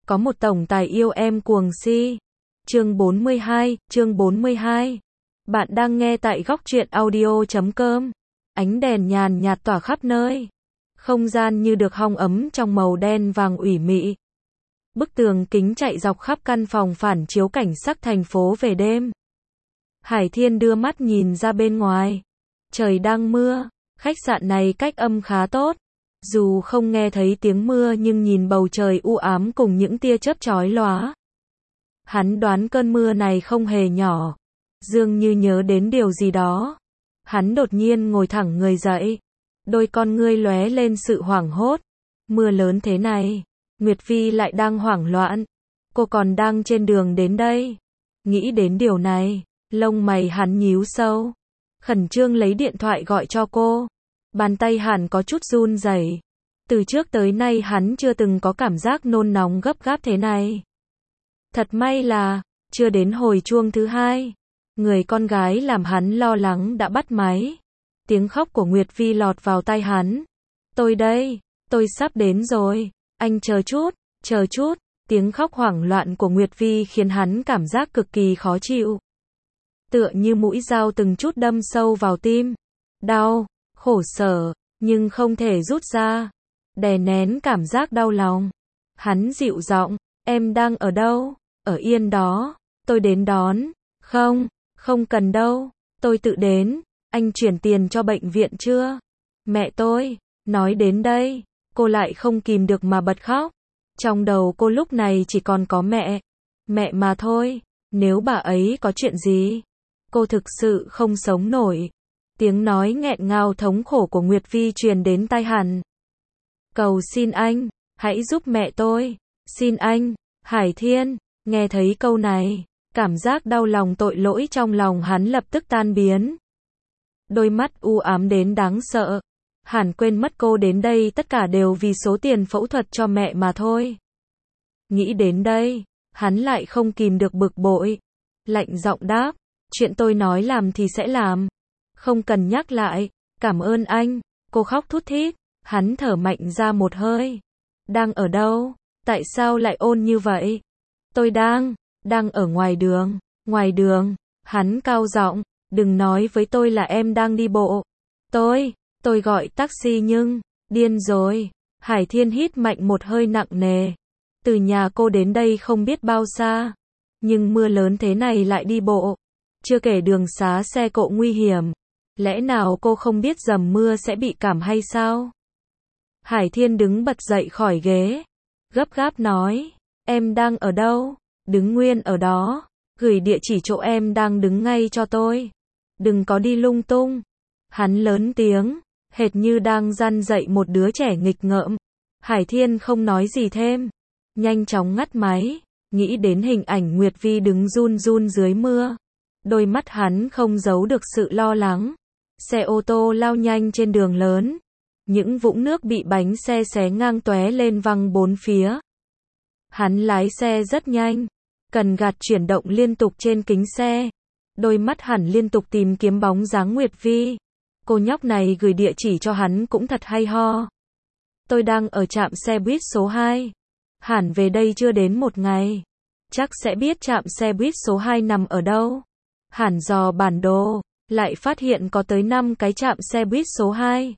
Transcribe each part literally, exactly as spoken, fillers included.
Có một tổng tài yêu em cuồng si. Chương bốn mươi hai, chương bốn mươi hai. Bạn đang nghe tại góc truyện audio chấm com. Ánh đèn nhàn nhạt tỏa khắp nơi. Không gian như được hong ấm trong màu đen vàng ủy mị. Bức tường kính chạy dọc khắp căn phòng phản chiếu cảnh sắc thành phố về đêm. Hải Thiên đưa mắt nhìn ra bên ngoài. Trời đang mưa, khách sạn này cách âm khá tốt. Dù không nghe thấy tiếng mưa nhưng nhìn bầu trời u ám cùng những tia chớp chói lóa. Hắn đoán cơn mưa này không hề nhỏ. Dường như nhớ đến điều gì đó. Hắn đột nhiên ngồi thẳng người dậy. Đôi con ngươi lóe lên sự hoảng hốt. Mưa lớn thế này, Nguyệt Vi lại đang hoảng loạn. Cô còn đang trên đường đến đây. Nghĩ đến điều này, lông mày hắn nhíu sâu. Khẩn trương lấy điện thoại gọi cho cô. Bàn tay hắn có chút run rẩy. Từ trước tới nay hắn chưa từng có cảm giác nôn nóng gấp gáp thế này. Thật may là, chưa đến hồi chuông thứ hai. Người con gái làm hắn lo lắng đã bắt máy. Tiếng khóc của Nguyệt Vi lọt vào tai hắn. Tôi đây, tôi sắp đến rồi. Anh chờ chút, chờ chút. Tiếng khóc hoảng loạn của Nguyệt Vi khiến hắn cảm giác cực kỳ khó chịu. Tựa như mũi dao từng chút đâm sâu vào tim. Đau, khổ sở, nhưng không thể rút ra. Đè nén cảm giác đau lòng. Hắn dịu giọng, em đang ở đâu? Ở yên đó, tôi đến đón. Không, không cần đâu, tôi tự đến. Anh chuyển tiền cho bệnh viện chưa? Mẹ tôi, nói đến đây, cô lại không kìm được mà bật khóc. Trong đầu cô lúc này chỉ còn có mẹ. Mẹ mà thôi, nếu bà ấy có chuyện gì, cô thực sự không sống nổi. Tiếng nói nghẹn ngào thống khổ của Nguyệt Vi truyền đến tai hắn. Cầu xin anh, hãy giúp mẹ tôi. Xin anh, Hải Thiên. Nghe thấy câu này, cảm giác đau lòng tội lỗi trong lòng hắn lập tức tan biến. Đôi mắt u ám đến đáng sợ. Hắn quên mất cô đến đây tất cả đều vì số tiền phẫu thuật cho mẹ mà thôi. Nghĩ đến đây, hắn lại không kìm được bực bội. Lạnh giọng đáp, chuyện tôi nói làm thì sẽ làm. Không cần nhắc lại, cảm ơn anh. Cô khóc thút thít, hắn thở mạnh ra một hơi. Đang ở đâu? Tại sao lại ôn như vậy? Tôi đang, đang ở ngoài đường, ngoài đường. Hắn cao giọng, đừng nói với tôi là em đang đi bộ. Tôi, tôi gọi taxi nhưng, điên rồi. Hải Thiên hít mạnh một hơi nặng nề. Từ nhà cô đến đây không biết bao xa. Nhưng mưa lớn thế này lại đi bộ. Chưa kể đường xá xe cộ nguy hiểm. Lẽ nào cô không biết dầm mưa sẽ bị cảm hay sao? Hải Thiên đứng bật dậy khỏi ghế. Gấp gáp nói, em đang ở đâu? Đứng nguyên ở đó. Gửi địa chỉ chỗ em đang đứng ngay cho tôi. Đừng có đi lung tung. Hắn lớn tiếng, hệt như đang răn dạy một đứa trẻ nghịch ngợm. Hải Thiên không nói gì thêm. Nhanh chóng ngắt máy. Nghĩ đến hình ảnh Nguyệt Vi đứng run run dưới mưa. Đôi mắt hắn không giấu được sự lo lắng. Xe ô tô lao nhanh trên đường lớn. Những vũng nước bị bánh xe xé ngang tóe lên văng bốn phía. Hắn lái xe rất nhanh. Cần gạt chuyển động liên tục trên kính xe. Đôi mắt hắn liên tục tìm kiếm bóng dáng Nguyệt Vi. Cô nhóc này gửi địa chỉ cho hắn cũng thật hay ho. Tôi đang ở trạm xe buýt số hai. Hẳn về đây chưa đến một ngày. Chắc sẽ biết trạm xe buýt số hai nằm ở đâu. Hẳn dò bản đồ, lại phát hiện có tới năm cái trạm xe buýt số hai.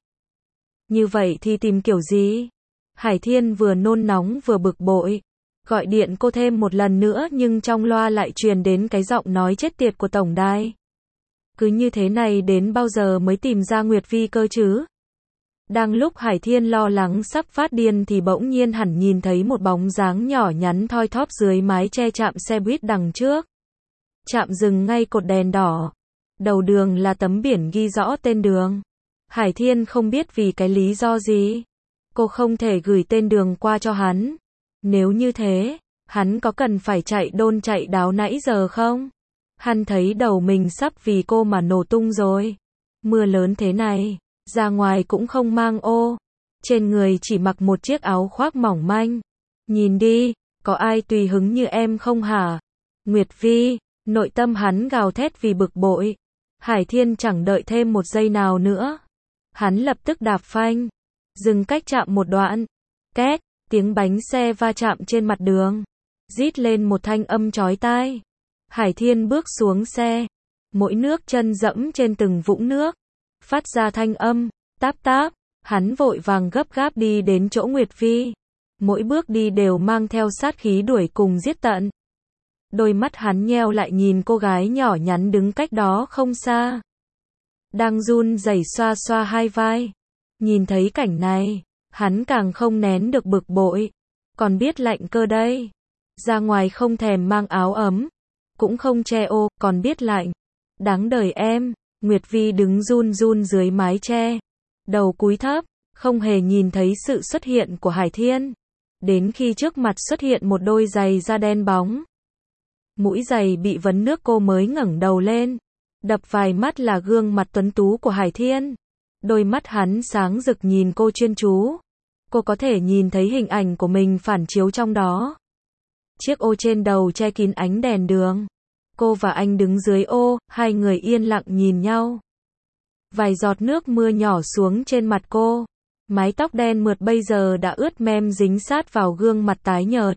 Như vậy thì tìm kiểu gì? Hải Thiên vừa nôn nóng vừa bực bội. Gọi điện cô thêm một lần nữa nhưng trong loa lại truyền đến cái giọng nói chết tiệt của tổng đài. Cứ như thế này đến bao giờ mới tìm ra Nguyệt Vi cơ chứ? Đang lúc Hải Thiên lo lắng sắp phát điên thì bỗng nhiên hẳn nhìn thấy một bóng dáng nhỏ nhắn thoi thóp dưới mái che trạm xe buýt đằng trước. Trạm dừng ngay cột đèn đỏ. Đầu đường là tấm biển ghi rõ tên đường. Hải Thiên không biết vì cái lý do gì. Cô không thể gửi tên đường qua cho hắn. Nếu như thế, hắn có cần phải chạy đôn chạy đáo nãy giờ không? Hắn thấy đầu mình sắp vì cô mà nổ tung rồi. Mưa lớn thế này, ra ngoài cũng không mang ô. Trên người chỉ mặc một chiếc áo khoác mỏng manh. Nhìn đi, có ai tùy hứng như em không hả? Nguyệt Vi, nội tâm hắn gào thét vì bực bội. Hải Thiên chẳng đợi thêm một giây nào nữa. Hắn lập tức đạp phanh. Dừng cách chạm một đoạn. Két, Tiếng bánh xe va chạm trên mặt đường, rít lên một thanh âm chói tai. Hải Thiên bước xuống xe, mỗi nước chân dẫm trên từng vũng nước, phát ra thanh âm, táp táp, hắn vội vàng gấp gáp đi đến chỗ Nguyệt Vi. Mỗi bước đi đều mang theo sát khí đuổi cùng giết tận. Đôi mắt hắn nheo lại nhìn cô gái nhỏ nhắn đứng cách đó không xa. Đang run rẩy xoa xoa hai vai. Nhìn thấy cảnh này, hắn càng không nén được bực bội. Còn biết lạnh cơ đây. Ra ngoài không thèm mang áo ấm, cũng không che ô, còn biết lạnh. Đáng đời em. Nguyệt Vi đứng run run dưới mái che, đầu cúi thấp, không hề nhìn thấy sự xuất hiện của Hải Thiên. Đến khi trước mặt xuất hiện một đôi giày da đen bóng. Mũi giày bị vấn nước cô mới ngẩng đầu lên. Đập vài mắt là gương mặt tuấn tú của Hải Thiên. Đôi mắt hắn sáng rực nhìn cô chuyên chú. Cô có thể nhìn thấy hình ảnh của mình phản chiếu trong đó. Chiếc ô trên đầu che kín ánh đèn đường. Cô và anh đứng dưới ô, hai người yên lặng nhìn nhau. Vài giọt nước mưa nhỏ xuống trên mặt cô. Mái tóc đen mượt bây giờ đã ướt mem dính sát vào gương mặt tái nhợt.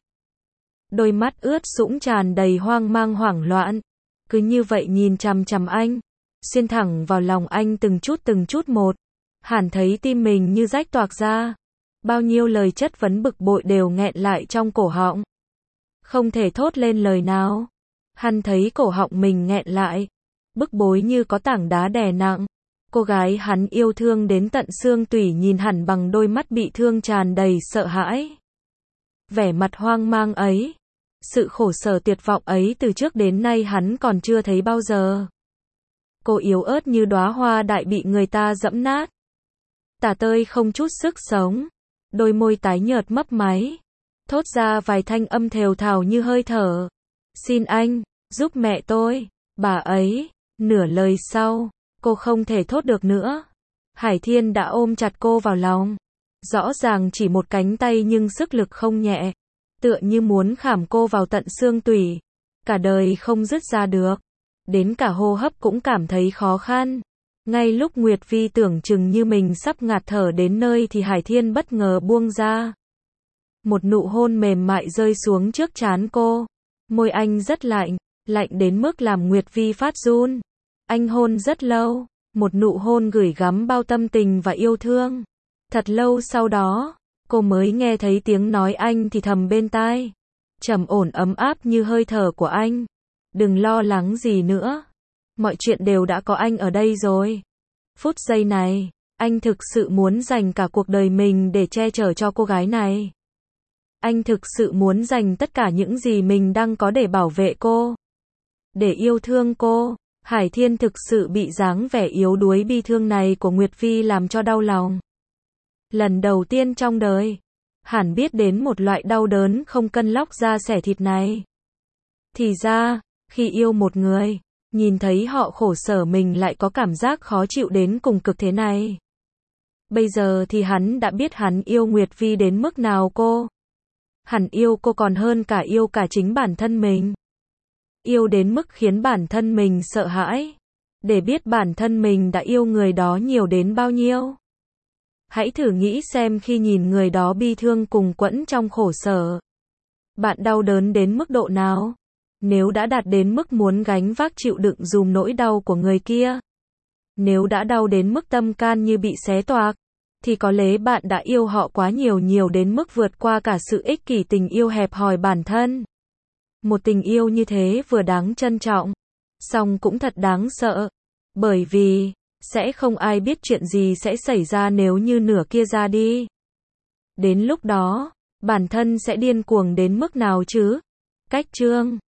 Đôi mắt ướt sũng tràn đầy hoang mang hoảng loạn. Cứ như vậy nhìn chằm chằm anh, xuyên thẳng vào lòng anh từng chút từng chút một. Hẳn thấy tim mình như rách toạc ra. Bao nhiêu lời chất vấn bực bội đều nghẹn lại trong cổ họng. Không thể thốt lên lời nào. Hắn thấy cổ họng mình nghẹn lại. Bức bối như có tảng đá đè nặng. Cô gái hắn yêu thương đến tận xương tủy nhìn hẳn bằng đôi mắt bị thương tràn đầy sợ hãi. Vẻ mặt hoang mang ấy, sự khổ sở tuyệt vọng ấy từ trước đến nay hắn còn chưa thấy bao giờ. Cô yếu ớt như đóa hoa đại bị người ta dẫm nát. Tả tơi không chút sức sống. Đôi môi tái nhợt mấp máy. Thốt ra vài thanh âm thều thào như hơi thở. Xin anh, giúp mẹ tôi. Bà ấy, nửa lời sau, cô không thể thốt được nữa. Hải Thiên đã ôm chặt cô vào lòng. Rõ ràng chỉ một cánh tay nhưng sức lực không nhẹ. Tựa như muốn khảm cô vào tận xương tủy. Cả đời không dứt ra được. Đến cả hô hấp cũng cảm thấy khó khăn. Ngay lúc Nguyệt Vi tưởng chừng như mình sắp ngạt thở đến nơi thì Hải Thiên bất ngờ buông ra. Một nụ hôn mềm mại rơi xuống trước trán cô. Môi anh rất lạnh, lạnh đến mức làm Nguyệt Vi phát run. Anh hôn rất lâu, một nụ hôn gửi gắm bao tâm tình và yêu thương. Thật lâu sau đó, cô mới nghe thấy tiếng nói anh thì thầm bên tai. Trầm ổn ấm áp như hơi thở của anh. Đừng lo lắng gì nữa. Mọi chuyện đều đã có anh ở đây rồi. Phút giây này, anh thực sự muốn dành cả cuộc đời mình để che chở cho cô gái này. Anh thực sự muốn dành tất cả những gì mình đang có để bảo vệ cô. Để yêu thương cô. Hải Thiên thực sự bị dáng vẻ yếu đuối bi thương này của Nguyệt Vi làm cho đau lòng. Lần đầu tiên trong đời, hắn biết đến một loại đau đớn không cân lóc da xẻ thịt này. Thì ra, khi yêu một người, nhìn thấy họ khổ sở mình lại có cảm giác khó chịu đến cùng cực thế này. Bây giờ thì hắn đã biết hắn yêu Nguyệt Vi đến mức nào cô. Hắn yêu cô còn hơn cả yêu cả chính bản thân mình. Yêu đến mức khiến bản thân mình sợ hãi. Để biết bản thân mình đã yêu người đó nhiều đến bao nhiêu. Hãy thử nghĩ xem khi nhìn người đó bi thương cùng quẫn trong khổ sở. Bạn đau đớn đến mức độ nào? Nếu đã đạt đến mức muốn gánh vác chịu đựng dùm nỗi đau của người kia. Nếu đã đau đến mức tâm can như bị xé toạc. Thì có lẽ bạn đã yêu họ quá nhiều nhiều đến mức vượt qua cả sự ích kỷ tình yêu hẹp hòi bản thân. Một tình yêu như thế vừa đáng trân trọng, song cũng thật đáng sợ. Bởi vì, sẽ không ai biết chuyện gì sẽ xảy ra nếu như nửa kia ra đi. Đến lúc đó, bản thân sẽ điên cuồng đến mức nào chứ? Cách chương